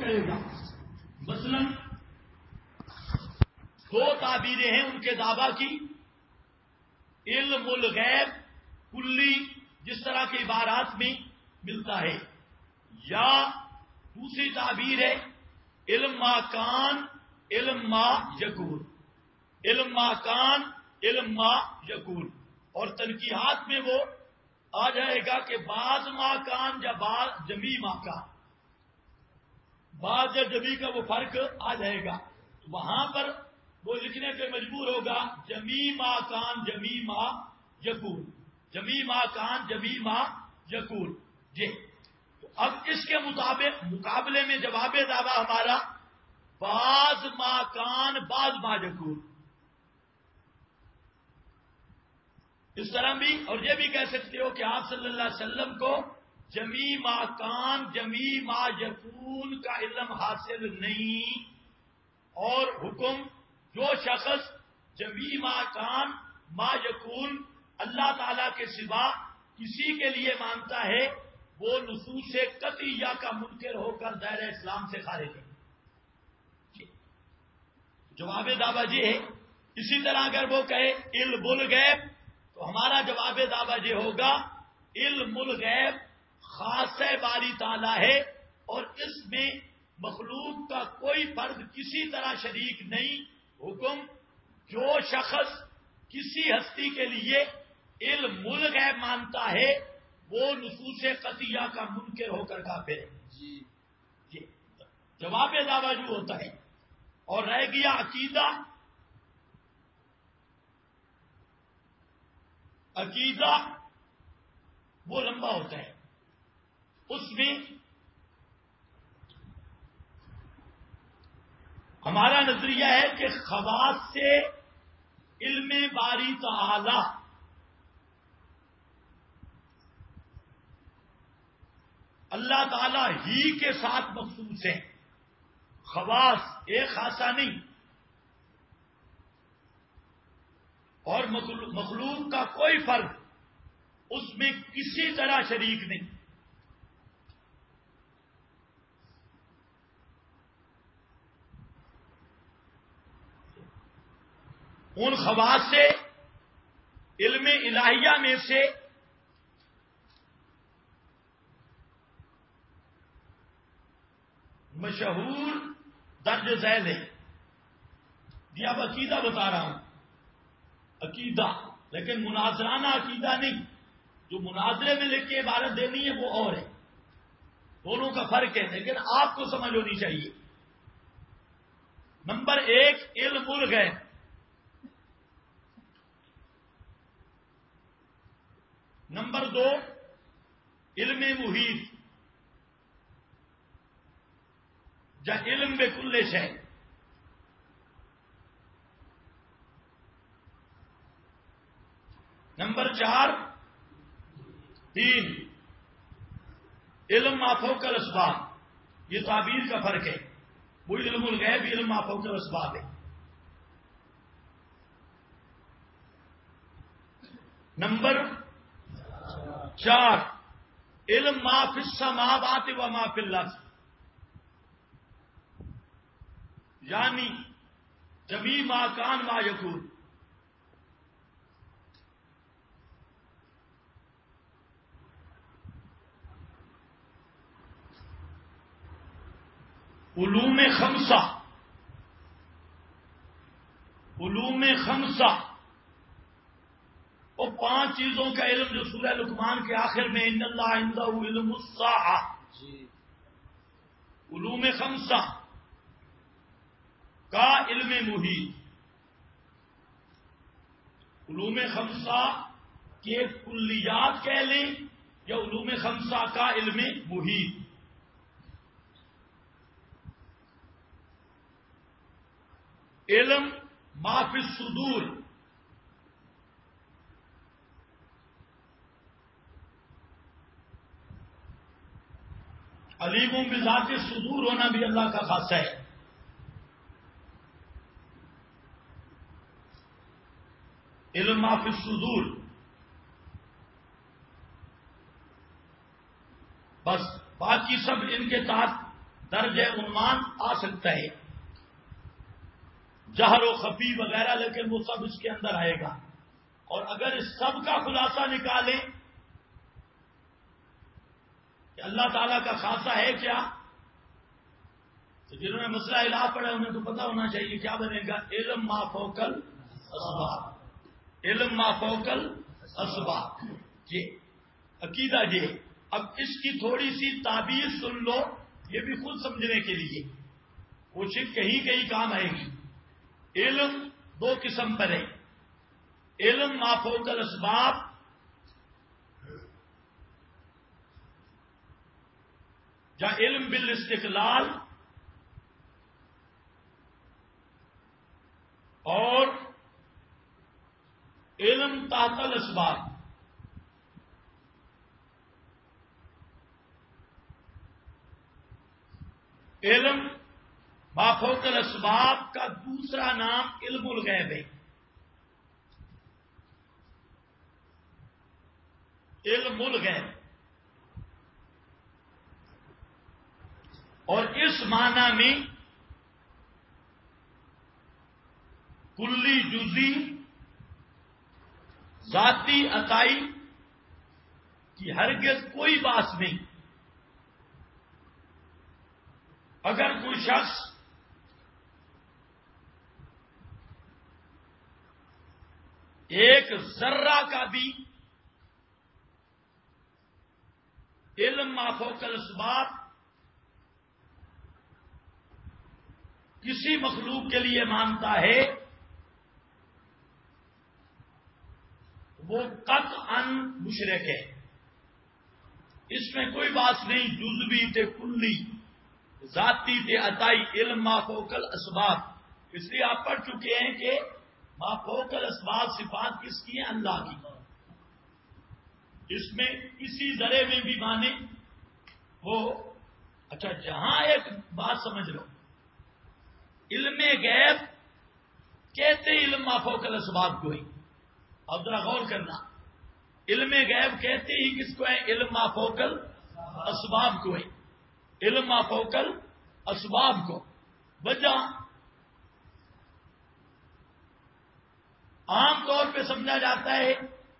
کرے گا. مثلا دو تعبیریں ہیں ان کے دعویٰ کی. علم الغیب کلی جس طرح کے عبارات میں ملتا ہے، یا دوسری تعبیر ہے علم ما کان علم ما یکون. علم ما کان علم ما یکون. اور تنقیحات میں وہ آ جائے گا کہ بعض ما کان یا بعض جمی ما کان، بعض یا جمی کا وہ فرق آ جائے گا. تو وہاں پر وہ لکھنے پہ مجبور ہوگا جمی ما کان جمی ما یکون، جمی ما کان جمی ما یکون. جی تو اب اس کے مطابق مقابلے میں جواب دعویٰ ہمارا بعض ما کان بعض ما یکون. اس طرح بھی اور یہ بھی کہہ سکتے ہو کہ آپ صلی اللہ علیہ وسلم کو جمی ما کان جمی ما یکون کا علم حاصل نہیں، اور حکم جو شخص جمی ما کان ما یکون اللہ تعالی کے سوا کسی کے لیے مانتا ہے وہ نصوص قطعیہ کا منکر ہو کر دائرہ اسلام سے خارج ہے. جواب دعویٰ یہ ہے. اسی طرح اگر وہ کہے علم الغیب تو ہمارا جواب دعویٰ یہ ہوگا علم الغیب خاص باری تعالی ہے، اور اس میں مخلوق کا کوئی فرد کسی طرح شریک نہیں. حکم جو شخص کسی ہستی کے لیے علم الغیب مانتا ہے وہ نصوص قطعیہ کا منکر ہو کر کافر ہے. جی جواب دعویٰ جو ہوتا ہے. اور رہ گیا عقیدہ. عقیدہ وہ لمبا ہوتا ہے. اس میں ہمارا نظریہ ہے کہ خواص سے علم باری تعالی اللہ تعالی ہی کے ساتھ مخصوص ہے. خواص ایک خاصہ نہیں، اور مخلوق کا کوئی فرد اس میں کسی طرح شریک نہیں. ان خواص سے علم الہیہ میں سے مشہور درج ذیل ہے. یہ اب عقیدہ بتا رہا ہوں، عقیدہ، لیکن مناظرانہ عقیدہ نہیں. جو مناظرے میں لکھ کے عبارت دینی ہے وہ اور ہے، دونوں کا فرق ہے، لیکن آپ کو سمجھ ہونی چاہیے. نمبر ایک علم الغیب. نمبر دو علم محیط یا علم بکل شے. نمبر چار تین علم ما فوق الاسباب. یہ تعبیر کا فرق ہے. وہ علم الغیب علم ما فوق الاسباب ہے. نمبر چار علم ما فی السماوات و ما فی الارض، یعنی جمی ما کان ما یکون. علوم خمسہ. علوم خمسہ وہ پانچ چیزوں کا علم جو سورہ لقمان کے آخر میں ان اللہ عندہ علم الساعہ. علوم خمسہ کا علم محیط. علوم خمسہ کے کلیات کہہ لیں یا علوم خمسہ کا علم محیط. علم ما فی الصدور، علیم بذات الصدور ہونا بھی اللہ کا خاصہ ہے. علم ما فی الصدور. بس باقی سب ان کے تحت درجہ عنوان آ سکتا ہے، جہر و خفی وغیرہ، لیکن وہ سب اس کے اندر آئے گا۔ اور اگر اس سب کا خلاصہ نکالیں کہ اللہ تعالیٰ کا خاصہ ہے کیا، تو جنہوں نے مسئلہ الہ پڑھا انہیں تو پتا ہونا چاہیے کیا بنے گا، علم ما فوق الاسباب، علم ما فوق الاسباب، یہ عقیدہ یہ۔ اب اس کی تھوڑی سی تعبیر سن لو، یہ بھی خود سمجھنے کے لیے کوشش کہیں کہیں کام آئے گی۔ علم دو قسم پر ہے، علم ما فوق الاسباب، یا علم بالاستقلال، اور علم تحت الاسباب۔ علم ما فوق الاسباب کا دوسرا نام علم الغیب ہے۔ علم الغیب، اور اس معنی میں کلی جزی ذاتی عطائی کی ہرگز کوئی بات نہیں۔ اگر کوئی شخص ایک ذرہ کا بھی علم ما فوق الاسباب کسی مخلوق کے لیے مانتا ہے، وہ قطعاً مشرک ہے۔ اس میں کوئی بات نہیں، جزوی تے کلی، ذاتی تے عطائی، علم ما فوق الاسباب۔ اس لیے آپ پڑھ چکے ہیں کہ ما فوق الاسباب صفات کس کی ہیں؟ اللہ کی۔ اس میں کسی ذرے میں بھی مانے وہ۔ اچھا، جہاں ایک بات سمجھ لو، علم غیب کہتے علم ما فوق الاسباب کو ہی۔ اب ذرا غور کرنا، علم غیب کہتے ہی کس کو ہے؟ علم ما فوق الاسباب کو ہے، علم ما فوق الاسباب کو۔ وجہ عام طور پہ سمجھا جاتا ہے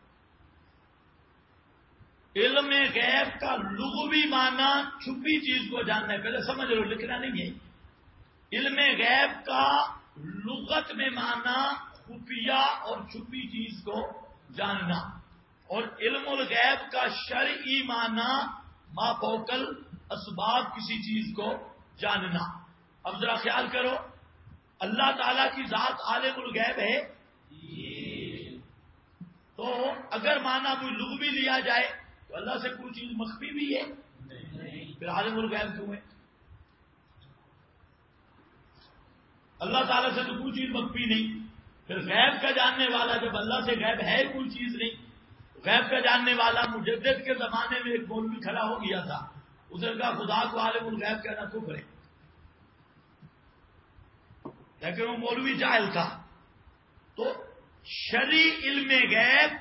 علم غیب کا لغوی معنی چھپی چیز کو جاننا ہے۔ پہلے سمجھ لو، لکھنا نہیں ہے۔ علم غیب کا لغت میں معنی خفیہ اور چھپی چیز کو جاننا، اور علم الغیب کا شرعی معنی ما فوق الاسباب کسی چیز کو جاننا۔ اب ذرا خیال کرو، اللہ تعالی کی ذات عالم الغیب ہے، تو اگر معنی کوئی لغوی لیا جائے تو اللہ سے کوئی چیز مخفی بھی ہے؟ پھر عالم الغیب کیوں ہے؟ اللہ تعالیٰ سے تو کوئی چیز مخفی نہیں، پھر غیب کا جاننے والا جب اللہ سے غیب ہے کوئی چیز نہیں، غیب کا جاننے والا مجدد کے زمانے میں ایک مولوی کھڑا ہو گیا تھا، اس نے کہا خدا کو عالم الغیب کہنا کفر ہے، لیکن وہ مولوی جاہل تھا۔ تو شرعی علم غیب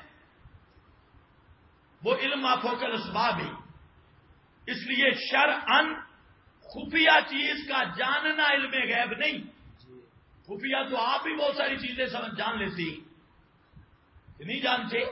وہ علم ما فوق الاسباب ہے، اس لیے شرعاً خفیہ چیز کا جاننا علم غیب نہیں۔ خفیہ تو آپ بھی بہت ساری چیزیں جان لیتے کہ نہیں جانتے؟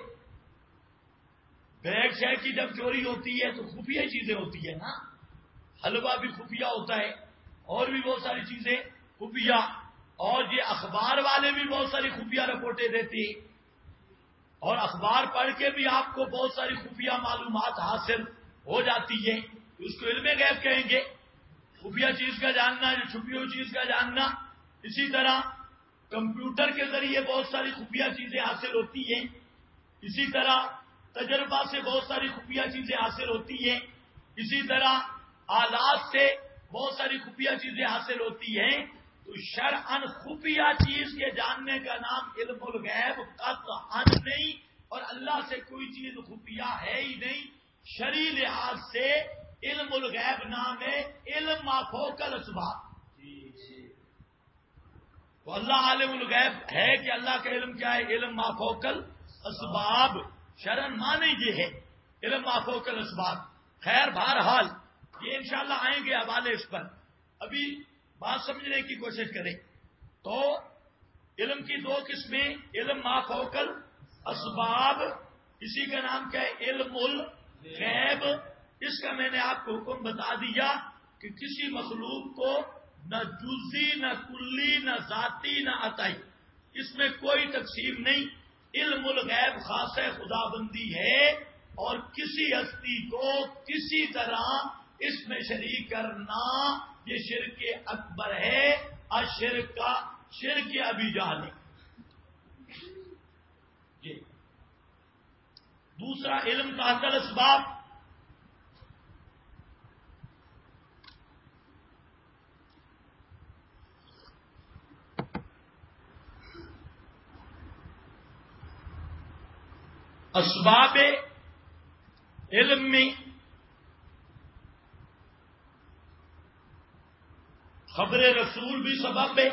بیگ شے کی جب چوری ہوتی ہے تو خفیہ چیزیں ہوتی ہے نا، حلوہ بھی خفیہ ہوتا ہے، اور بھی بہت ساری چیزیں خفیہ، اور یہ اخبار والے بھی بہت ساری خفیہ رپورٹیں دیتے ہیں، اور اخبار پڑھ کے بھی آپ کو بہت ساری خفیہ معلومات حاصل ہو جاتی ہے، اس کو علم غیب کہیں گے۔ خفیہ چیز کا جاننا، جو چھپی ہوئی چیز کا جاننا۔ اسی طرح کمپیوٹر کے ذریعے بہت ساری خفیہ چیزیں حاصل ہوتی ہیں، اسی طرح تجربہ سے بہت ساری خفیہ چیزیں حاصل ہوتی ہیں، اسی طرح آلات سے بہت ساری خفیہ چیزیں حاصل ہوتی ہیں۔ تو شرعاً خفیہ چیز کے جاننے کا نام علم الغیب قطعاً نہیں، اور اللہ سے کوئی چیز خفیہ ہے ہی نہیں۔ شرعی لحاظ سے علم الغیب نام ہے علم ما فوق الاسباب۔ تو اللہ عالم الغیب ہے کہ اللہ کا علم کیا ہے؟ علم ما فوق الاسباب۔ شرعاً معنی یہ ہے علم ما فوق الاسباب۔ خیر، بہرحال یہ انشاءاللہ آئیں گے حوالے اس پر، ابھی بات سمجھنے کی کوشش کریں تو علم کی دو قسمیں، علم ما فوق الاسباب، اسی کا نام کیا ہے؟ علم الغیب۔ اس کا میں نے آپ کو حکم بتا دیا کہ کسی مخلوق کو نہ جزی نہ کلی نہ ذاتی نہ عطائی، اس میں کوئی تقسیم نہیں۔ علم الغیب خاص خدا بندی ہے، اور کسی ہستی کو کسی طرح اس میں شریک کرنا یہ شرک اکبر ہے، اور شرک ابی جہل ہے۔ جی دوسرا علم تحت الاسباب، اسباب علم میں خبر رسول بھی سبب ہے۔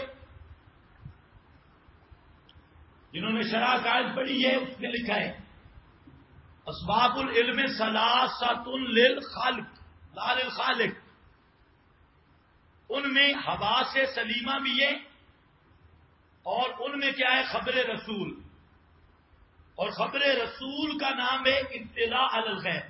جنہوں نے شرح قائد پڑھی ہے اس میں لکھا ہے اسباب العلم ثلاثۃ للخالق لا للخالق، ان میں حواس سلیمہ بھی ہے، اور ان میں کیا ہے؟ خبر رسول، اور خبر رسول کا نام ہے اطلاع علی الغیب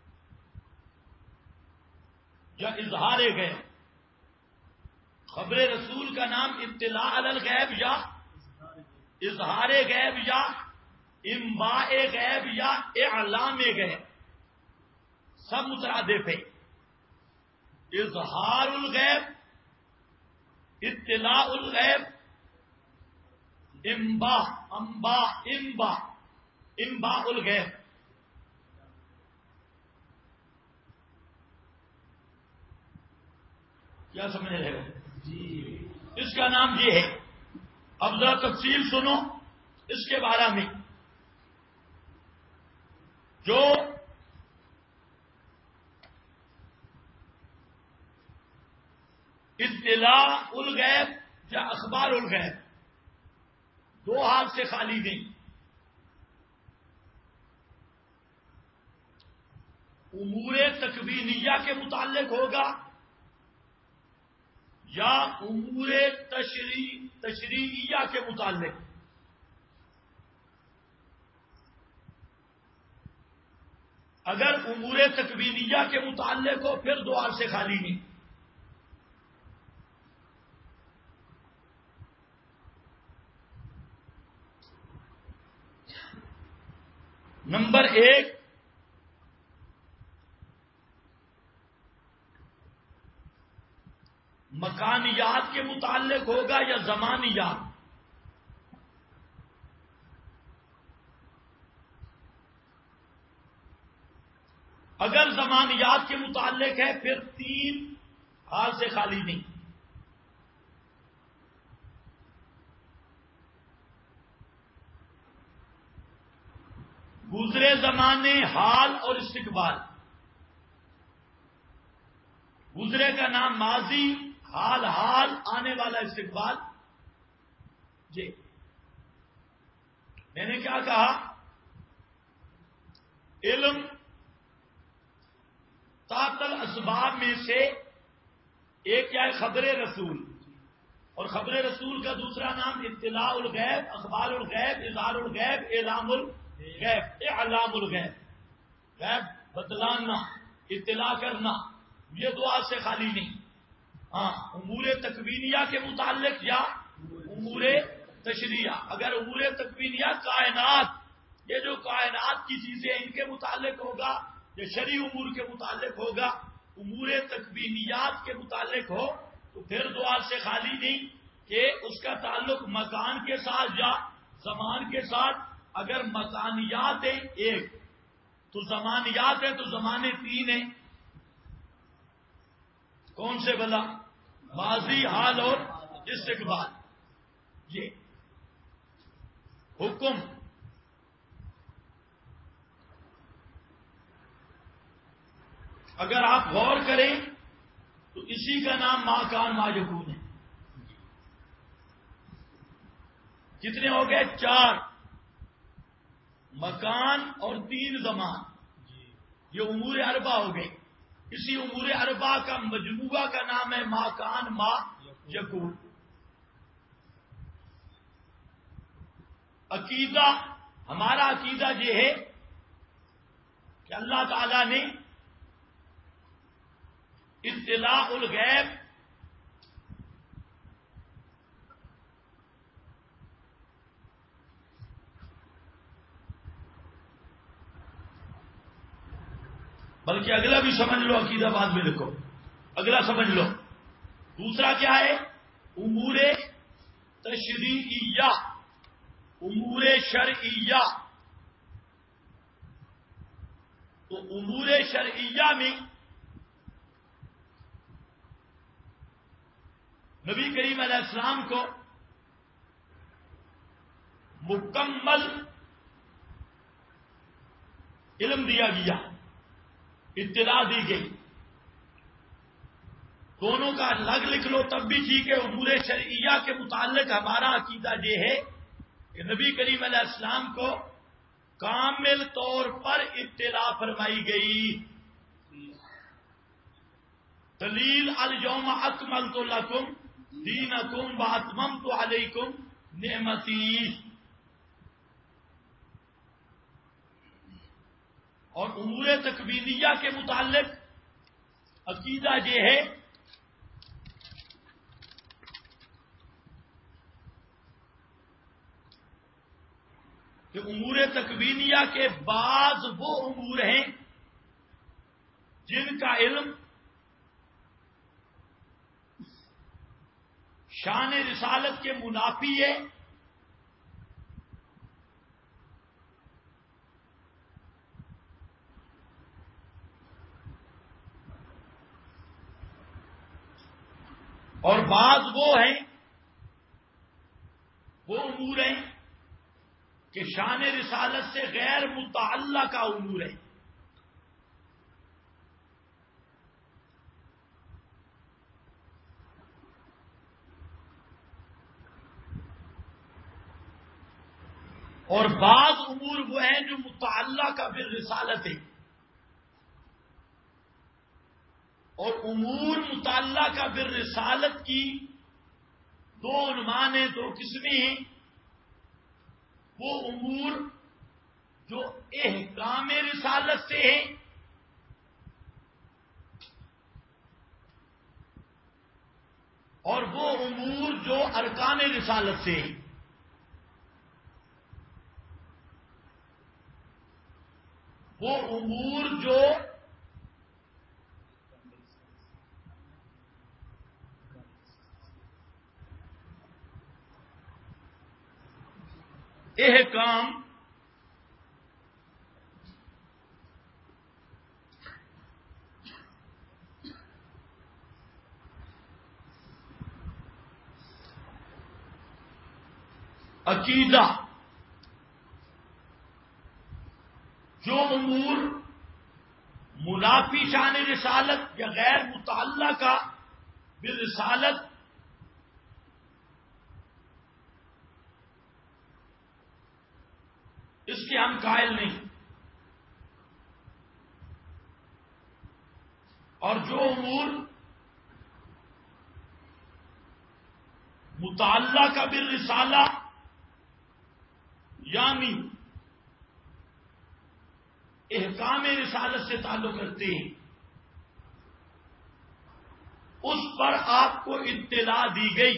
یا اظہار غیب۔ خبر رسول کا نام اطلاع علی الغیب یا اظہار غیب یا انباء غیب یا اعلام غیب، سب مترادف ہے۔ اظہار الغیب، اطلاع الغیب، انباء الغیب۔ کیا سمجھ رہے ہو؟ اس کا نام یہ ہے۔ اب ذرا تفصیل سنو اس کے بارے میں۔ جو اطلاع الغیب یا اخبار الغیب دو حال سے خالی نہیں۔ امور تکوینیہ کے متعلق ہوگا یا امور تشریعیہ کے متعلق۔ اگر امور تکوینیہ کے متعلق ہو پھر دو حال سے خالی نہیں۔ نمبر ایک، مکانیات کے متعلق ہوگا یا زمانیات۔ اگر زمانیات کے متعلق ہے پھر تین حال سے خالی نہیں۔ گزرے زمانے، حال اور استقبال۔ گزرے کا نام ماضی، حال آنے والا استقبال۔ جی میں نے کیا کہا؟ علم تحت الاسباب میں سے ایک کیا ہے؟ خبر رسول، اور خبر رسول کا دوسرا نام اطلاع الغیب، اخبار الغیب، اظہار الغیب، اعلام الغیب، اعلام الغیب، غیب بتلانا، اطلاع کرنا، یہ دعا سے خالی نہیں۔ ہاں امور تکوینیہ کے متعلق یا امور تشریعہ۔ اگر امور تکوینیہ کائنات، یہ جو کائنات کی چیزیں ان کے متعلق ہوگا یا شرعی امور کے متعلق ہوگا، امور تکوینیات کے متعلق ہو تو پھر دعا سے خالی نہیں کہ اس کا تعلق مکان کے ساتھ یا زمان کے ساتھ۔ اگر مکانیات ہیں ایک تو زمانیات ہیں تو زمانے تین ہیں۔ کون سے بلا؟ ماضی، حال اور استقبال۔ یہ حکم اگر آپ غور کریں تو اسی کا نام ما کان ما یکون ہے۔ کتنے ہو گئے؟ چار، مکان اور تین زمان، یہ امور اربع ہو گئے۔ اسی امور اربع کا مجموعہ کا نام ہے ما کان ما یکون۔ عقیدہ، ہمارا عقیدہ یہ ہے کہ اللہ تعالی نے اطلاع الغیب بلکہ اگلا بھی سمجھ لو، عقیدہ بعد میں لکھو، اگلا سمجھ لو۔ دوسرا کیا ہے؟ امور تشریعیہ، امور شرعیہ۔ تو امور شرعیہ میں نبی کریم علیہ السلام کو مکمل علم دیا گیا، اطلاع دی گئی۔ دونوں کا الگ لکھ لو تب بھی ٹھیک ہے۔ امور شرعیہ کے متعلق ہمارا عقیدہ یہ ہے کہ نبی کریم علیہ السلام کو کامل طور پر اطلاع فرمائی گئی۔ دلیل الیوم اکملت لکم دینکم واتممت علیکم نعمتی۔ اور امور تکوینیہ کے متعلق عقیدہ یہ ہے کہ امور تکوینیہ کے بعض وہ امور ہیں جن کا علم شان رسالت کے منافی ہے، اور بعض وہ ہیں، وہ امور ہیں کہ شان رسالت سے غیر متعلقہ امور ہے۔ اور بعض امور وہ ہیں جو متعلقہ بالرسالت ہے۔ اور امور متعلقہ بالرسالت کی دو عنوان ہیں، دو قسمیں ہیں۔ وہ امور جو احکام رسالت سے ہیں، اور وہ امور جو ارکان رسالت سے ہیں۔ وہ امور جو احکام عقیدہ، جو امور منافی شان رسالت یا غیر متعلقہ بالرسالت اس کے ہم قائل نہیں، اور جو امور متعلقہ بالرسالہ یعنی احکام رسالت سے تعلق کرتے ہیں، اس پر آپ کو اطلاع دی گئی۔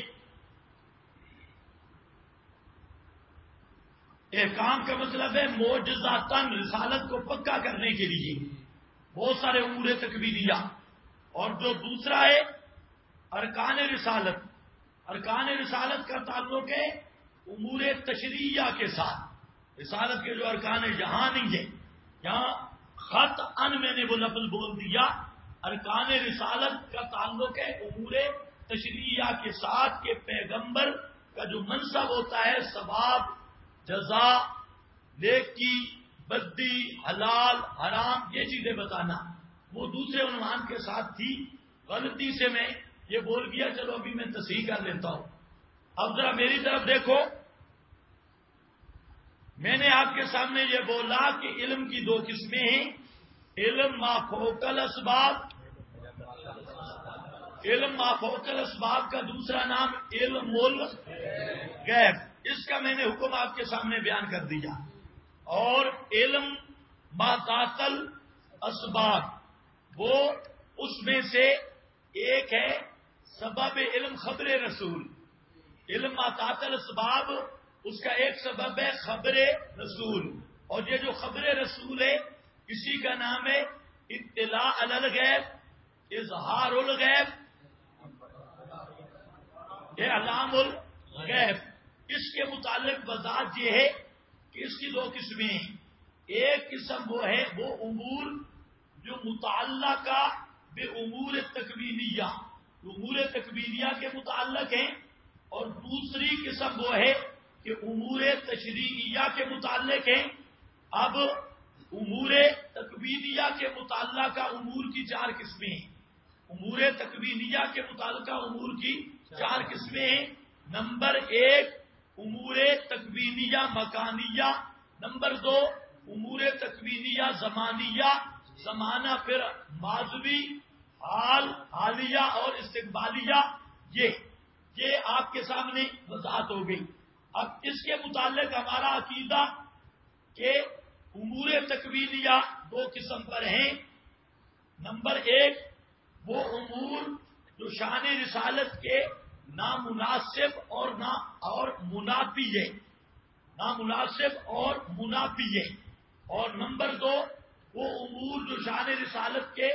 احکام کا مطلب ہے معجزاتاً رسالت کو پکا کرنے کے لیے بہت سارے امور تکوینیہ، اور جو دوسرا ہے ارکان رسالت۔ ارکان رسالت کا تعلق ہے امور تشریعیہ کے ساتھ۔ رسالت کے جو ارکان ہیں یہاں نہیں ہے، یہاں خط ان میں نے وہ لفظ بول دیا۔ ارکان رسالت کا تعلق ہے امور تشریعیہ کے ساتھ کہ پیغمبر کا جو منصب ہوتا ہے ثواب، جزا، نیکی، بدی، حلال، حرام، یہ چیزیں بتانا، وہ دوسرے عنوان کے ساتھ تھی۔ غلطی سے میں یہ بول گیا، چلو ابھی میں تصحیح کر لیتا ہوں۔ اب ذرا میری طرف دیکھو، میں نے آپ کے سامنے یہ بولا کہ علم کی دو قسمیں ہیں، علم ما فوق الاسباب علم ما فوق الاسباب کا دوسرا نام علم الغیب، اس کا میں نے حکم آپ کے سامنے بیان کر دیا. اور علم ما تحت الاسباب وہ اس میں سے ایک ہے سبب علم خبر رسول. علم ما تحت الاسباب اس کا ایک سبب ہے خبر رسول، اور یہ جو خبر رسول ہے اسی کا نام ہے اطلاع علی الغیب، اظہار الغیب، یہ علام الغیب. اس کے متعلق وضاحت یہ ہے کہ اس کی دو قسمیں ہیں. ایک قسم وہ ہے وہ امور جو متعلقہ بے امور تکوینیہ، امور تکوینیہ کے متعلق ہیں، اور دوسری قسم وہ ہے کہ امور تشریعیہ کے متعلق ہیں. اب امور تکوینیہ کے متعلقہ امور کی چار قسمیں ہیں. امور تکوینیہ کے متعلقہ امور کی چار قسمیں ہیں. نمبر ایک امور تکوینیہ مکانیہ، نمبر دو امور تکوینیہ زمانیہ، زمانہ پھر ماضوی، حال، حالیہ اور استقبالیہ. یہ آپ کے سامنے وضاحت ہو گئی. اب اس کے متعلق ہمارا عقیدہ کہ امور تکوینیہ دو قسم پر ہیں. نمبر ایک وہ امور جو شان رسالت کے نامناسب اور منافی ہے، نامناسب اور منافی ہے. اور نمبر دو وہ امور جو شان رسالت کے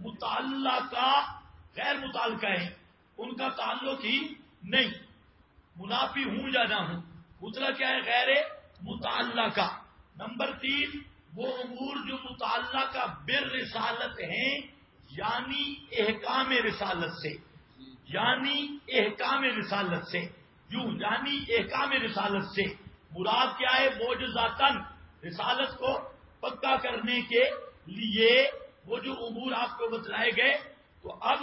متعلقہ غیر متعلقہ ہیں، ان کا تعلق ہی نہیں، منافی ہوں یا نہ ہوں، مطلق کیا ہے غیر متعلقہ. نمبر تین وہ امور جو متعلقہ بالرسالت ہیں، یعنی احکام رسالت سے، یعنی احکام رسالت سے، یعنی احکام رسالت سے مراد کیا ہے؟ معجزاتن رسالت کو پکا کرنے کے لیے وہ جو امور آپ کو بتلائے گئے. تو اب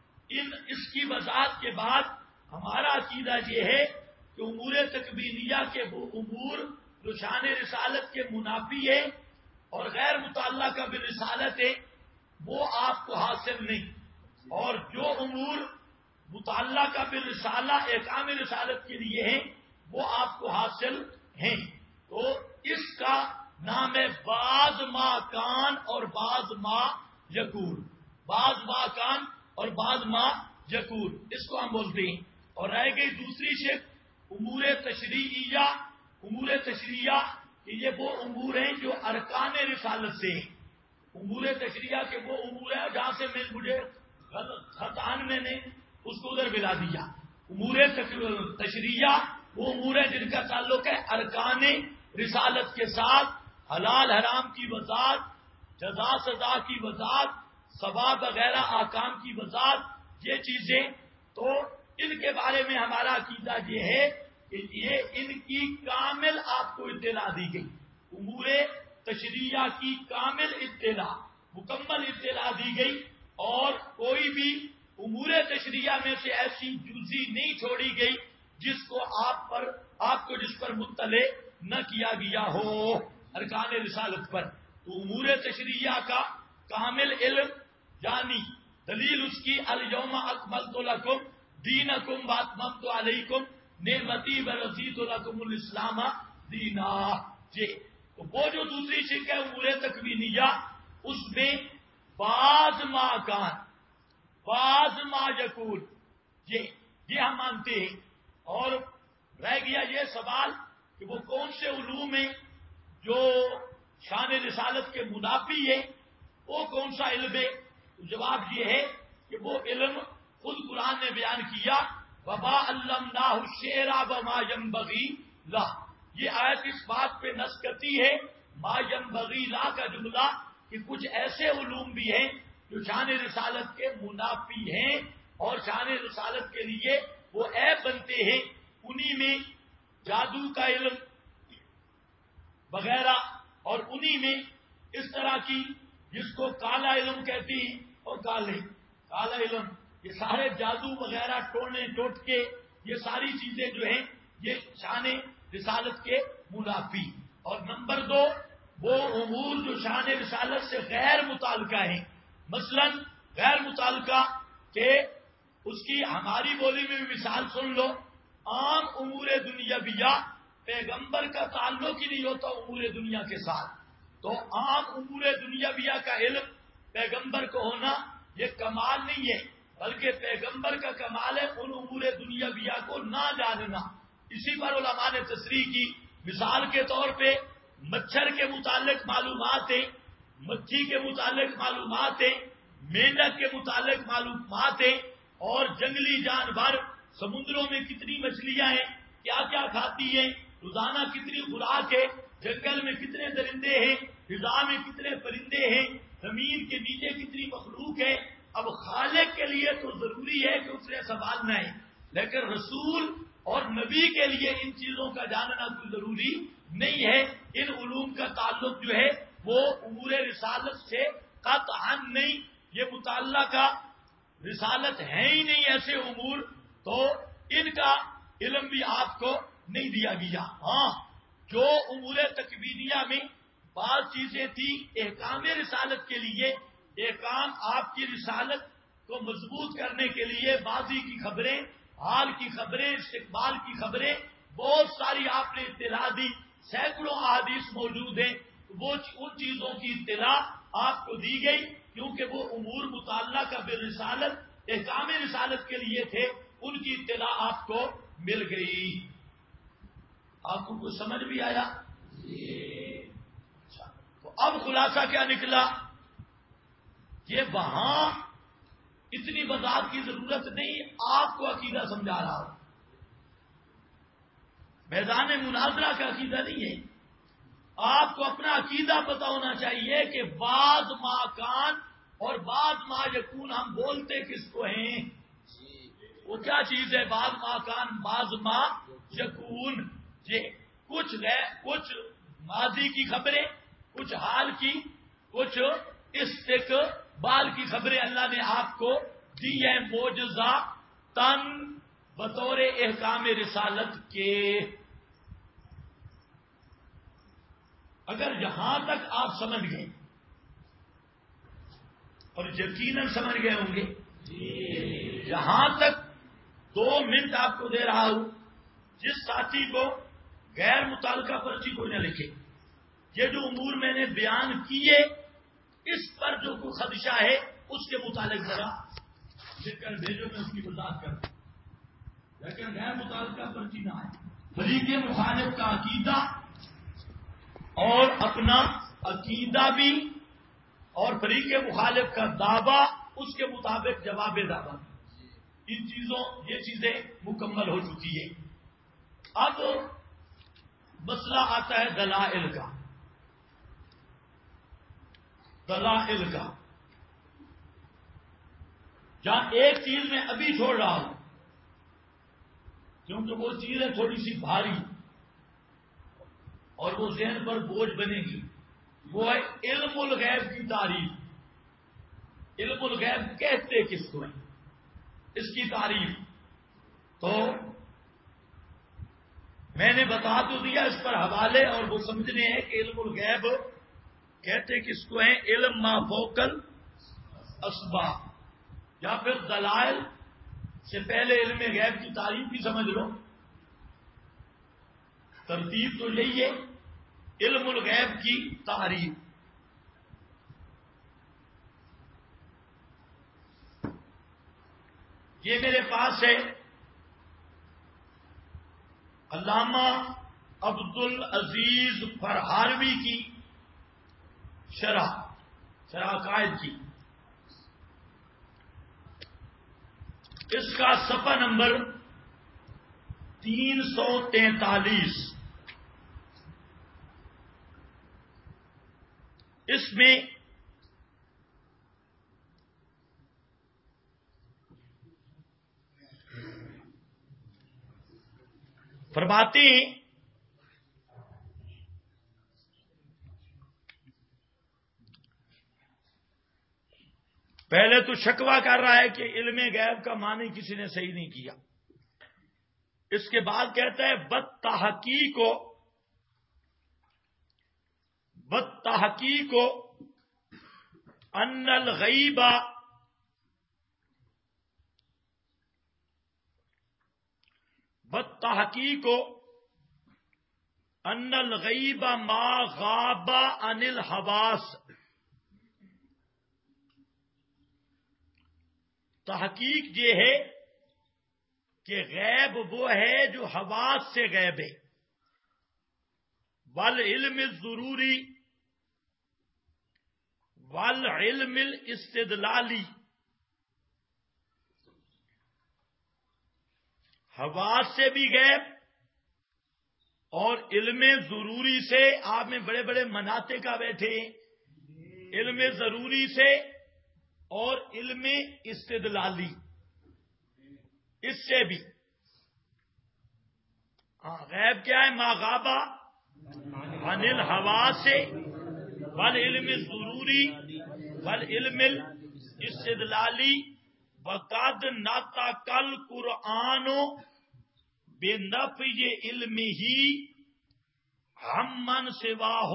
اس کی وضاحت کے بعد ہمارا عقیدہ یہ ہے کہ امور تکوینیہ کے وہ امور جو شان رسالت کے منافی ہے اور غیر متعلقہ بالرسالت ہے وہ آپ کو حاصل نہیں، اور جو امور متعلقہ بالرسالہ احکام رسالت کے لیے ہیں وہ آپ کو حاصل ہیں. تو اس کا نام ہے بعض ما کان اور بعض ما یکون، بعض ما کان اور بعض ما یکون، اس کو ہم بولتے ہیں. اور رہ گئی دوسری شق امور تشریعیہ. امور تشریعہ کہ یہ وہ امور ہیں جو ارکان رسالت سے ہیں. امور تشریعہ کے وہ امور ہیں جہاں سے مجھے خطان میں نے اس کو ادھر ملا دیا. امور تشریعہ وہ امور ہیں جن کا تعلق ہے ارکان رسالت کے ساتھ، حلال حرام کی وضاحت، جزا سزا کی وضاحت، ثواب وغیرہ احکام کی وضاحت، یہ چیزیں. تو ان کے بارے میں ہمارا عقیدہ یہ ہے کہ یہ ان کی کامل آپ کو اطلاع دی گئی. امور تشریعہ کی کامل اطلاع، مکمل اطلاع دی گئی، اور کوئی بھی امور تشریعہ میں سے ایسی جزی نہیں چھوڑی گئی جس کو آپ کو جس پر مطلع نہ کیا گیا ہو ارکان رسالت پر. تو امور تشریعہ کا کامل علم، یعنی دلیل اس کی الیوم اکملت لکم دینکم واتممت علیکم نعمتی ورضیت لکم الاسلام دینا. تو وہ جو دوسری شق ہے امور تکوینیہ، اس میں بعض ما کان بعض ما یکون یہ ہم مانتے ہیں. اور رہ گیا یہ سوال کہ وہ کون سے علوم ہیں جو شان رسالت کے منافی ہے، وہ کون سا علم ہے؟ تو جواب یہ ہے کہ وہ علم خود قرآن نے بیان کیا وما علمناہ الشعر وما ینبغی لہ. یہ آیت اس بات پہ نص کرتی ہے ما ینبغی لہ کا جملہ کہ کچھ ایسے علوم بھی ہیں جو شان رسالت کے منافی ہیں اور شان رسالت کے لیے وہ عیب بنتے ہیں. انہی میں جادو کا علم وغیرہ، اور انہی میں اس طرح کی جس کو کالا علم کہتی ہیں، اور کالا علم، یہ سارے جادو وغیرہ ٹونے ٹوٹ کے یہ ساری چیزیں جو ہیں یہ شان رسالت کے منافی. اور نمبر دو وہ امور جو شان رسالت سے غیر متعلقہ ہیں، مثلا غیر متعلقہ کہ اس کی ہماری بولی میں بھی مثال سن لو. عام امور دنیاویہ پیغمبر کا تعلق ہی نہیں ہوتا امور دنیا کے ساتھ. تو عام امور دنیاویہ کا علم پیغمبر کو ہونا یہ کمال نہیں ہے، بلکہ پیغمبر کا کمال ہے ان امور دنیاویہ کو نہ جاننا. اسی پر علماء نے تصریح کی. مثال کے طور پہ مچھر کے متعلق معلومات ہیں، مچھی کے متعلق معلومات ہیں، مینڈک کے متعلق معلومات ہیں، اور جنگلی جانور سمندروں میں کتنی مچھلیاں ہیں، کیا کیا کھاتی ہیں، روزانہ کتنی خوراک ہے، جنگل میں کتنے درندے ہیں، فضا میں کتنے پرندے ہیں، زمین کے نیچے کتنی مخلوق ہے. اب خالق کے لیے تو ضروری ہے کہ اس نے سنبھالنا ہے، لیکن رسول اور نبی کے لیے ان چیزوں کا جاننا کوئی ضروری نہیں ہے. ان علوم کا تعلق جو ہے وہ امور رسالت سے قطعا نہیں. یہ مطالعہ کا رسالت ہے ہی نہیں ایسے امور، تو ان کا علم بھی آپ کو نہیں دیا گیا. ہاں، جو امور تکوینیہ میں بعض چیزیں تھیں احکام رسالت کے لیے، احکام آپ کی رسالت کو مضبوط کرنے کے لیے، ماضی کی خبریں، حال کی خبریں، استقبال کی خبریں، بہت ساری آپ نے اطلاع دی، سینکڑوں احادیث موجود ہیں. وہ ان چیزوں کی اطلاع آپ کو دی گئی کیونکہ وہ امور مطالعہ کا بالرسالت احکام رسالت کے لیے تھے، ان کی اطلاع آپ کو مل گئی. آپ کو کچھ سمجھ بھی آیا؟ اچھا، تو اب خلاصہ کیا نکلا؟ یہ وہاں اتنی وضاحت کی ضرورت نہیں، آپ کو عقیدہ سمجھا رہا ہوں. میدان مناظرہ کا عقیدہ نہیں ہے. آپ کو اپنا عقیدہ پتا ہونا چاہیے کہ بعض ما کان اور بعض ما یکون ہم بولتے کس کو ہیں؟ وہ کیا چیز ہے؟ بعض ما کان بعض ما یکون. یہ کچھ ماضی کی خبریں، کچھ حال کی، کچھ استقبال کی خبریں اللہ نے آپ کو دی ہے معجزہ تن بطور احکام رسالت کے. اگر یہاں تک آپ سمجھ گئے، اور یقیناً سمجھ گئے ہوں گے، یہاں تک 2 منٹ آپ کو دے رہا ہوں. جس ساتھی کو غیر متعلقہ پرچی کوئی نہ لکھے. یہ جو امور میں نے بیان کیے اس پر جو کوئی خدشہ ہے اس کے متعلق ذرا لکھ کر بھیجو، میں اس کی وضاحت کروں. لیکن غیر متعلقہ پرچی نہ آئے. فریق مخالف کا عقیدہ اور اپنا عقیدہ بھی، اور فریق مخالف کا دعویٰ اس کے مطابق جواب دعویٰ. یہ چیزیں مکمل ہو چکی ہیں. اب مسئلہ آتا ہے دلائل کا. دلائل کا جہاں ایک چیز میں ابھی چھوڑ رہا ہوں کیونکہ وہ چیز ہے تھوڑی سی بھاری اور وہ ذہن پر بوجھ بنے گی. وہ ہے علم الغیب کی تعریف. علم الغیب کہتے کس کو ہیں، اس کی تعریف. تو میں نے بتا تو دیا اس پر حوالے، اور وہ سمجھنے ہیں کہ علم الغیب کہتے کس کو ہیں. علم ما فوق الاسباب، یا پھر دلائل سے پہلے علم غیب کی تعریف بھی سمجھ لو. ترتیب تو یہی ہے، علم الغیب کی تعریف. یہ میرے پاس ہے علامہ عبد العزیز فرہاروی کی شرح عقائد کی. اس کا صفحہ نمبر 343. اس میں فرماتے ہیں پہلے تو شکوہ کر رہا ہے کہ علم غیب کا معنی کسی نے صحیح نہیں کیا. اس کے بعد کہتا ہے بالتحقیق ان الغیب بالتحقیق ان الغیب ما غاب عن الحواس، تحقیق یہ ہے کہ غیب وہ ہے جو حواس سے غیب ہے، والعلم الضروری والعلم الاستدلالی، حواس سے بھی غیب اور علم ضروری سے، آپ میں بڑے بڑے مناطق کا بیٹھے، علم ضروری سے اور علم استدلالی، اس سے بھی غیب کیا ہے؟ ما غابہ عن الحواس سے، والعلم الضروری والعلم الاستدلالی، وقد نطق القرآن بنفی علمہ عمن سواہ،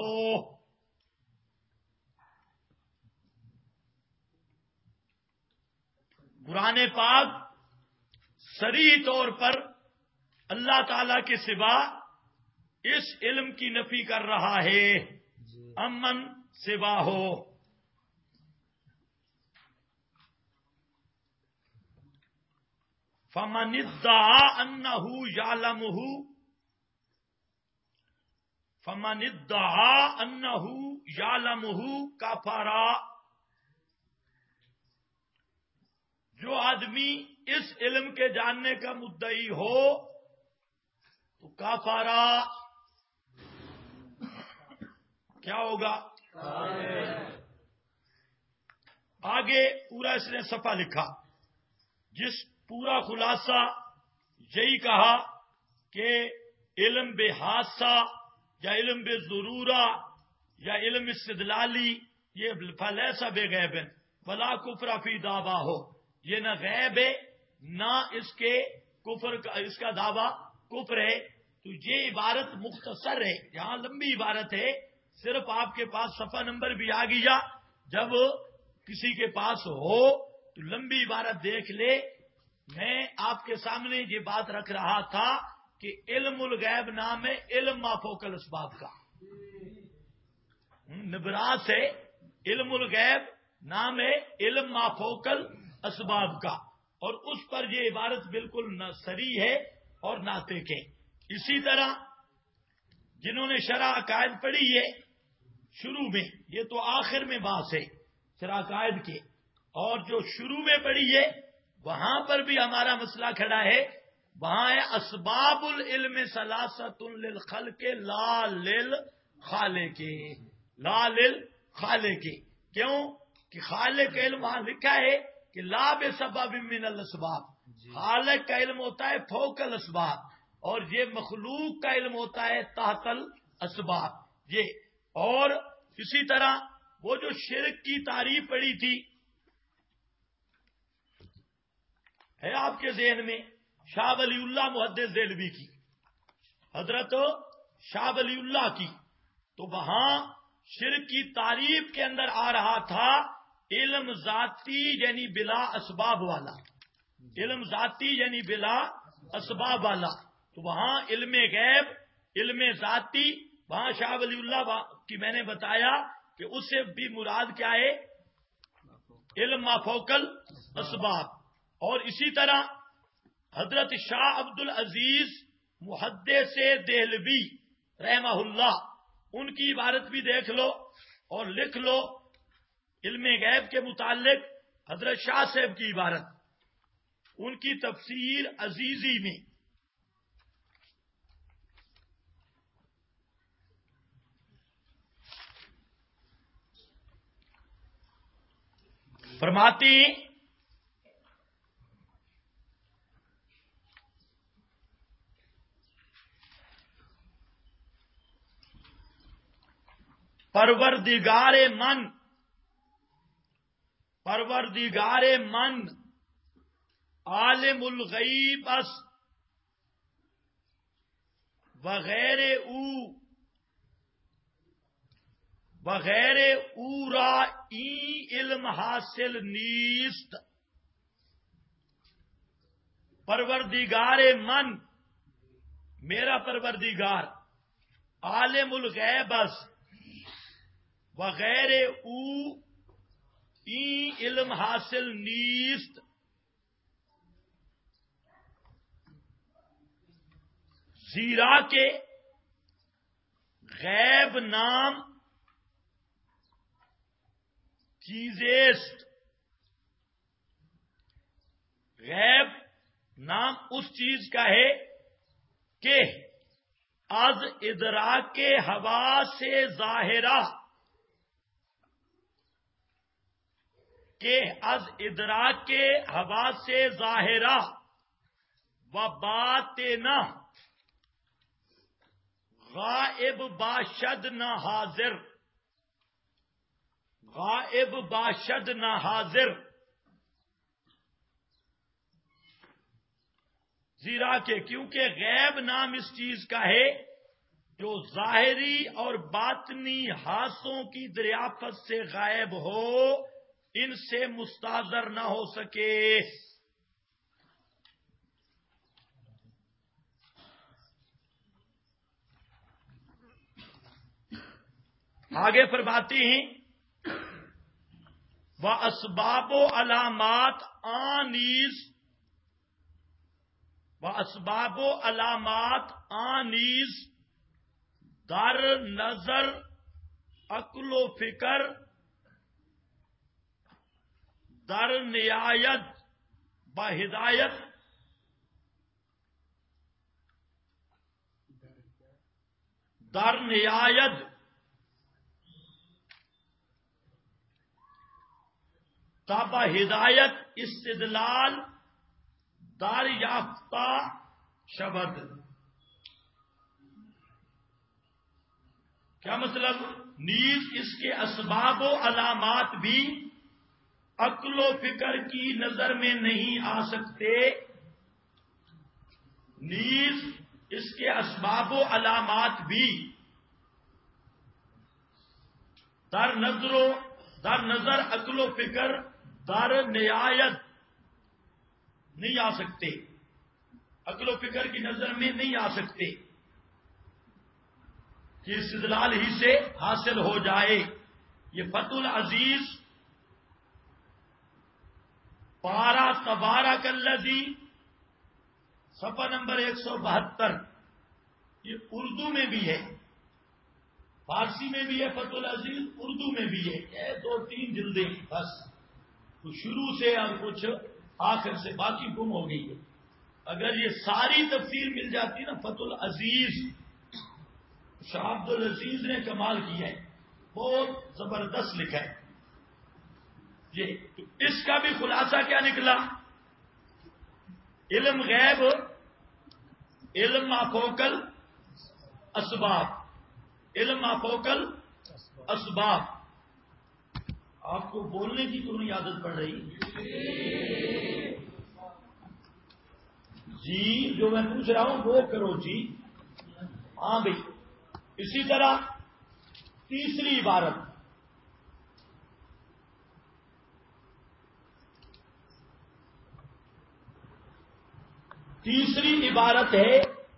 قرآن پاک صریح طور پر اللہ تعالی کے سوا اس علم کی نفی کر رہا ہے، امن سوا ہو۔ فمن ادعا انہ یعلمہ، فمن ادعا انہ یعلمہ کفر، جو آدمی اس علم کے جاننے کا مدعی ہو تو کافارا کیا ہوگا؟ آگے پورا اس نے صفحہ لکھا، جس پورا خلاصہ یہی کہا کہ علم بے حادثہ یا علم بے ضرورہ یا علم استدلالی یہ فلیسا بے غیب ولا کفر فی دعویٰ ہو، یہ نہ غیب ہے نہ اس کے کفر کا، اس کا دعویٰ کفر ہے۔ تو یہ عبارت مختصر ہے، یہاں لمبی عبارت ہے، صرف آپ کے پاس صفحہ نمبر بھی آ گیا، جب کسی کے پاس ہو تو لمبی عبارت دیکھ لے۔ میں آپ کے سامنے یہ بات رکھ رہا تھا کہ علم الغیب نام ہے علم ما فوق الاسباب کا، نبراس ہے، علم الغیب نام ہے علم ما فوق الاسباب کا، اور اس پر یہ عبارت بالکل نہ صریح ہے اور ناطق ہے۔ اسی طرح جنہوں نے شرح عقائد پڑھی ہے شروع میں، یہ تو آخر میں بات ہے شرح عقائد کے، اور جو شروع میں پڑھی ہے وہاں پر بھی ہمارا مسئلہ کھڑا ہے، وہاں ہے اسباب العلم ثلاثۃ للخلق لا للخالق، لا للخالق، کیوں کہ خالق کا علم وہاں لکھا ہے کہ لا بسبب من الاسباب، خالق کا علم ہوتا ہے فوق الاسباب، اور یہ مخلوق کا علم ہوتا ہے تحت الاسباب یہ۔ اور اسی طرح وہ جو شرک کی تعریف پڑی تھی ہے آپ کے ذہن میں، شاہ ولی اللہ محدث دہلوی کی، حضرت شاہ ولی اللہ کی، تو وہاں شرک کی تعریف کے اندر آ رہا تھا علم ذاتی یعنی بلا اسباب والا، علم ذاتی یعنی بلا اسباب والا، تو وہاں علم غیب، علم ذاتی، وہاں شاہ ولی اللہ کی میں نے بتایا کہ اس سے بھی مراد کیا ہے؟ علم ما فوق الاسباب۔ اور اسی طرح حضرت شاہ عبد العزیز محدث دہلوی رحمہ اللہ، ان کی عبارت بھی دیکھ لو اور لکھ لو علم غیب کے متعلق، حضرت شاہ صاحب کی عبارت، ان کی تفسیر عزیزی میں فرماتی ہیں پروردگار من عالم الغیب است وغیر او را این علم حاصل نیست۔ پروردگار من میرا پروردگار عالم الغیب است وغیر او این علم حاصل نیست. زیرا کہ غیب نام چیزیست، غیب نام اس چیز کا ہے کہ از ادراک حواس ظاہرہ، کہ از ادراک حواس ظاہرہ و باطنہ غائب باشد نہ حاضر، غائب باشد نہ حاضر. زیرا کہ کیونکہ غیب نام اس چیز کا ہے جو ظاہری اور باطنی حاسوں کی دریافت سے غائب ہو، ان سے مستحضر نہ ہو سکے. آگے فرماتے ہیں وَأَسْبَابُ عَلَامَاتِ آنِیز، وَأَسْبَابُ عَلَامَاتِ آنِیز در نظر عقل و فکر در نہایت بہدایت در نہایت تاب ہدایت استدلال دار یافتہ شبد. کیا مطلب؟ نیز اس کے اسباب و علامات بھی عقل و فکر کی نظر میں نہیں آ سکتے. نیز اس کے اسباب و علامات بھی در نظر عقل و فکر در نہایت نہیں آ سکتے، عقل و فکر کی نظر میں نہیں آ سکتے کہ استدلال ہی سے حاصل ہو جائے. یہ فتح العزیز پارہ تبارک الذی صفحہ نمبر 172، یہ اردو میں بھی ہے، فارسی میں بھی ہے فتح العزیز، اردو میں بھی ہے. 2-3 جلدیں بس، کچھ شروع سے اور کچھ آخر سے، باقی گم ہو گئی ہے. اگر یہ ساری تفسیر مل جاتی نا فتح العزیز، شاہ عبد العزیز نے کمال کیا ہے، بہت زبردست لکھا ہے. یہ تو اس کا بھی خلاصہ کیا نکلا؟ علم غیب، علم ما فوق الاسباب، علم ما فوق الاسباب. آپ کو بولنے کی تو نہیں عادت پڑ رہی جی؟ جو میں پوچھ رہا ہوں وہ کرو جی. ہاں بھائی. اسی طرح تیسری عبارت، تیسری عبارت ہے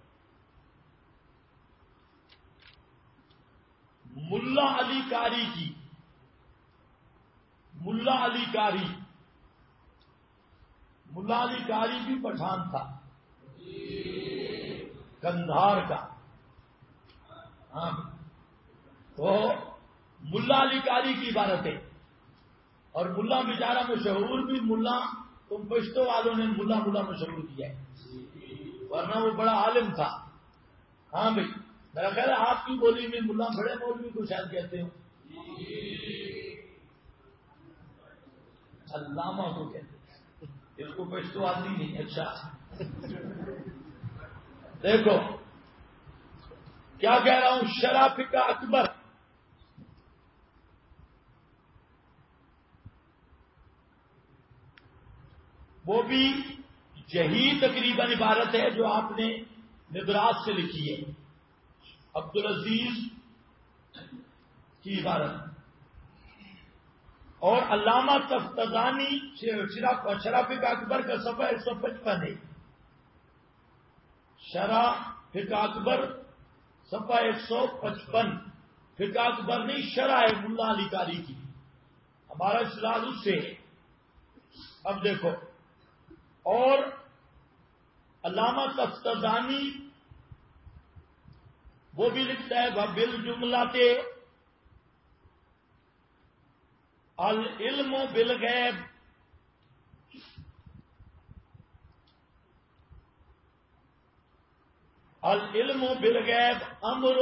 ملا علی قاری کی. ملا علی قاری، ملا علی قاری بھی پٹھان تھا، کندھار کا. ہاں، تو ملا علی قاری کی عبارت ہے. اور ملا بیچارہ مشہور بھی ملا، تم پشتو والوں نے ملا ملا مشہور کیا ہے، ورنہ وہ بڑا عالم تھا. ہاں بھائی، میرا خیال ہے آپ کی بولی میں ملا بڑے مولوی کو شاید کہتے ہو، علامہ کو کہتے ہیں، اس کو پشتو آتی نہیں. اچھا دیکھو کیا کہہ رہا ہوں، شرح فقہ اکبر، وہ بھی یہی تقریباً عبارت ہے جو آپ نے نبراس سے لکھی ہے، عبد العزیز کی عبارت. اور علامہ تفتزانی شرح فقہ اکبر کا صفحہ 155 ہے. شرح فقہ اکبر صفحہ 155. فقہ اکبر نہیں، شرح ہے ملا علی قاری کی، ہمارا استدلال اس سے ہے. اب دیکھو، اور علامہ تفتزانی وہ بھی لکھتا ہے وَبِالْجُمْلَةِ العلم بالغیب. العلم بالغیب امر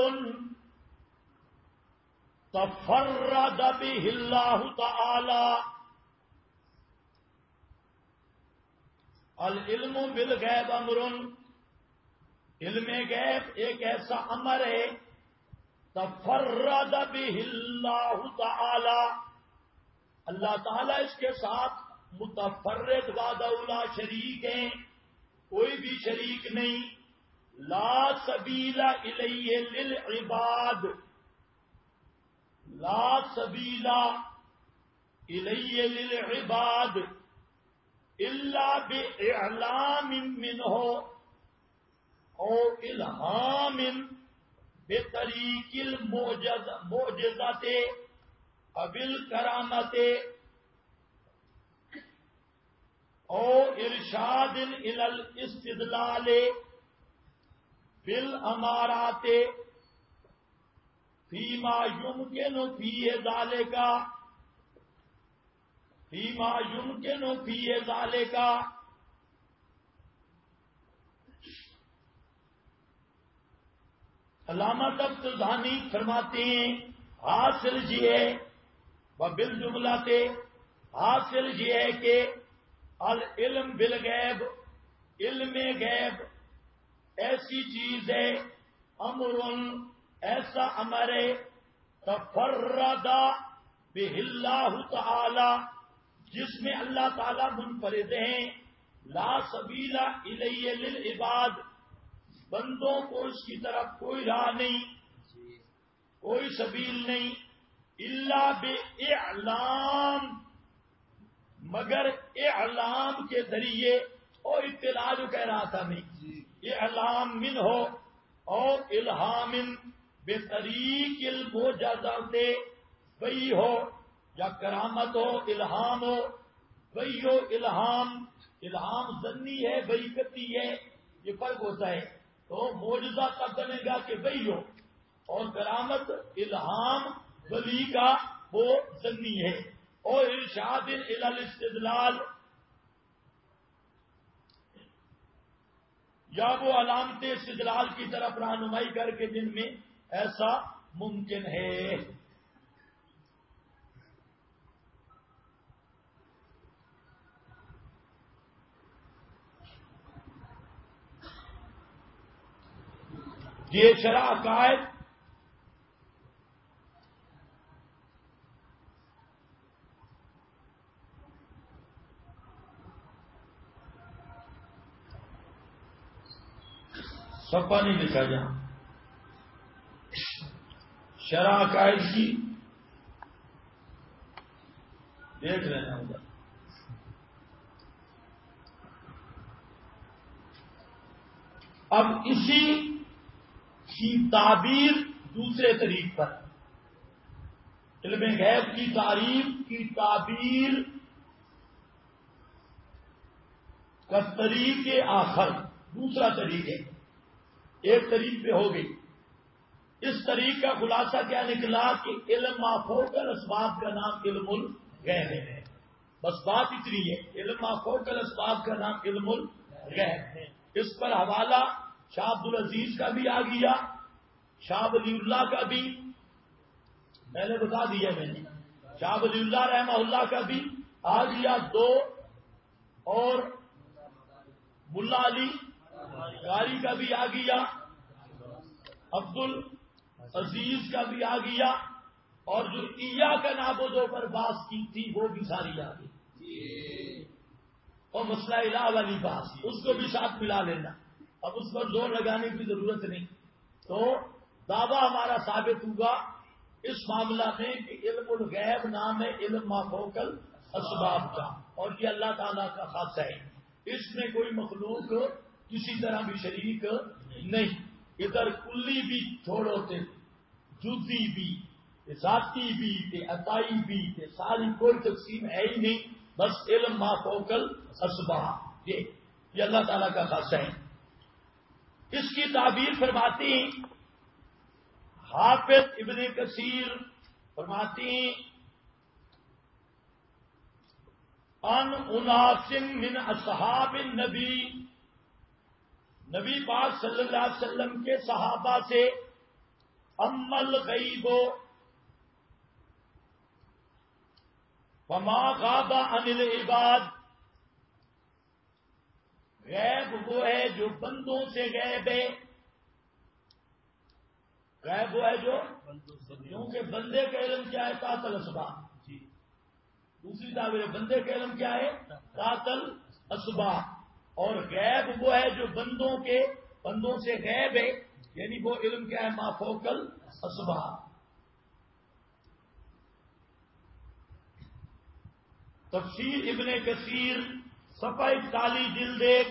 تفرد به اللہ تعالی. العلم بالغیب امر، علم غیب ایک ایسا امر ہے تفرد به اللہ تعالی، اللہ تعالیٰ اس کے ساتھ متفرد وحدہ لا شریک ہیں، کوئی بھی شریک نہیں. لا سبیل الیہ للعباد، لا سبیل الیہ للعباد الا باعلام منہ او الہام بطریق المعجزات ابل کرامت او ارشاد الی الاستدلال بالامارات فیما یمکن فی ذالک، فیما یمکن فی ذالک. علامہ تفتزانی فرماتے ہیں حاصل یہ ہے وبالجملہ حاصل یہ ہے کہ العلم بالغیب، علم غیب ایسی چیز ہے، امر ایسا امر ہے تفرد بہ اللہ تعالی، جس میں اللہ تعالی منفرد ہیں. لا سبیل الیہ للعباد، بندوں کو اس کی طرف کوئی راہ نہیں، کوئی سبیل نہیں. الا باعلام، مگر اعلام کے ذریعے، اور اطلاع جو کہہ رہا تھا میں، اعلام من ہو اور الہام بطریق المعجزات، وہی ہو یا کرامت ہو، الہام ہو، وہی ہو. الہام، الہام ظنی ہے، وہی قطعی ہے، یہ فرق ہوتا ہے. تو معجزہ تب بنے گا کہ وہی ہو، اور کرامت الہام ولی کا وہ ظنی ہے. اور ارشاد الی الاستدلال، یا وہ علامت استدلال کی طرف رہنمائی کر کے جن میں ایسا ممکن ہے. یہ شرح عقائد صفحہ نہیں لکھا جہاں، شرح عقائد کی دیکھ لینا ہوگا. اب اسی کی تعبیر دوسرے طریق پر، علم غیب کی تعریف کی تعبیر کا طریق آخر، دوسرا طریق ہے. ایک طریق پہ ہو گئی. اس طریق کا خلاصہ کیا نکلا کہ علم ما فوق الاسباب کا نام علم الغیب ہے. بس بات اتنی ہے، علم ما فوق الاسباب کا نام علم الغیب ہے. اس پر حوالہ شاہ عبد العزیز کا بھی آ گیا، شاہ ولی اللہ کا بھی میں نے بتا دیا، میں نے شاہ ولی اللہ رحمہ اللہ کا بھی آ گیا دو، اور ملا علی قاری کا بھی آ گیا، عبد العزیز کا بھی آ گیا، اور جو ایاک نعبد پر بات کی تھی وہ بھی ساری آ گئی. اور مسئلہ الہ والی بات اس کو بھی ساتھ ملا لینا، اب اس پر زور لگانے کی ضرورت نہیں. تو دعویٰ ہمارا ثابت ہوگا اس معاملہ میں کہ علم الغیب نام ہے علم ما فوق الاسباب کا، اور یہ اللہ تعالیٰ کا خاصہ ہے. اس میں کوئی مخلوق کسی طرح بھی شریک نہیں. ادھر کلی بھی چھوڑو تھے، جزی بھی، ذاتی بھی، عطائی بھی، ساری کوئی تقسیم ہے ہی نہیں. بس علم ما فوق الاسباح، یہ اللہ تعالیٰ کا خاصہ ہے. اس کی تعبیر فرماتے ہیں حافظ ابن کثیر، فرماتے ہیں ان اناس من اصحاب النبی، نبی پاک صلی اللہ علیہ وسلم کے صحابہ سے، اما الغیب فما غاب عن العباد، غیب وہ ہے جو بندوں سے غیب ہے. غیب وہ ہے جو کیونکہ بندے کا علم کیا ہے؟ تحت الاسباب. دوسری تعبیر بندے کا علم کیا ہے؟ تحت الاسباب. اور غیب وہ ہے جو بندوں سے غیب ہے، یعنی وہ علم کیا ہے؟ ما فوق الاسباب. تفسیر ابن کثیر صفحہ 41 جلد 1.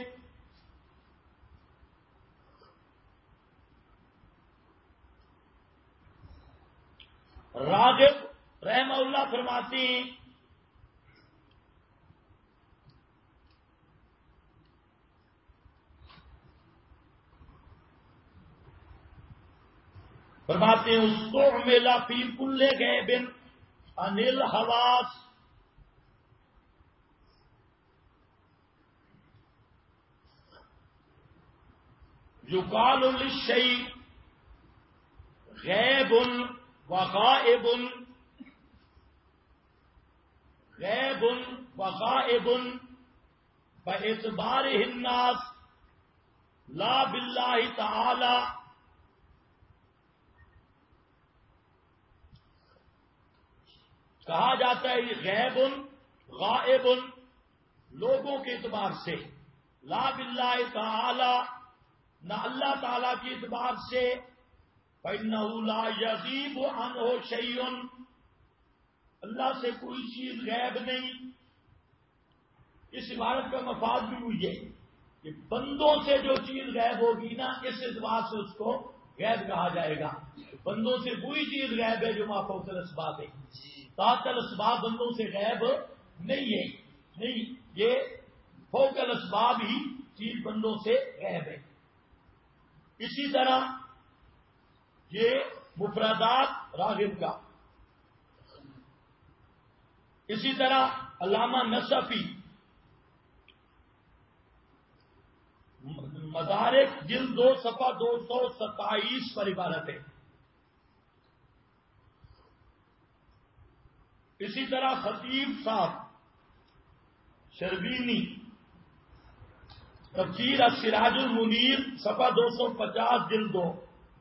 راغب رحمہ اللہ فرماتے ہیں اس کو میلا فی کل غیب عن الحواس، یقال للشیء غیب وغائب، غیب وغائب باعتبارہ الناس لا باللہ تعالی. کہا جاتا ہے یہ غیب غائب لوگوں کے اعتبار سے، لا باللہ تعالی نہ اللہ تعالی کے اعتبار سے. فإنه لا يغيب عنه شيء، اللہ سے کوئی چیز غیب نہیں. اس عبارت کا مفاد بھی ہوئی ہے کہ بندوں سے جو چیز غیب ہوگی نا، اس اعتبار سے اس کو غیب کہا جائے گا. بندوں سے کوئی چیز غیب ہے جو ما فوق الاسباب ہے. تحت الاسباب بندوں سے غیب نہیں ہے، نہیں، یہ فوق الاسباب ہی چیز بندوں سے غیب ہے. اسی طرح یہ مفردات راغب کا. اسی طرح علامہ نصفی مدارک جلد 2 صفحہ 227 پر عبارت ہے. اسی طرح خطیب صاحب شربینی تفسیر السراج المنیر صفحہ 250 جلد 2.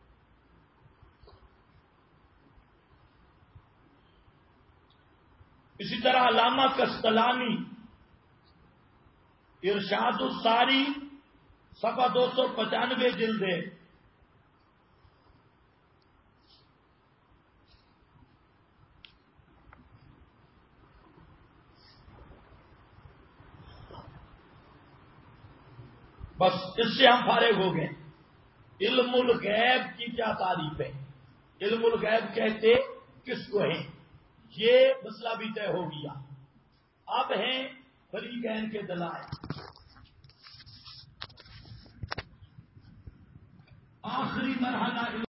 اسی طرح علامہ کستلانی ارشاد الساری صفحہ 295 جلد 1. بس اس سے ہم فارغ ہو گئے. علم الغیب کی کیا تعریف ہے؟ علم الغیب کہتے کس کو ہے؟ یہ مسئلہ بھی طے ہو گیا. اب ہیں فریقین کے دلائل. آخری مرحلہ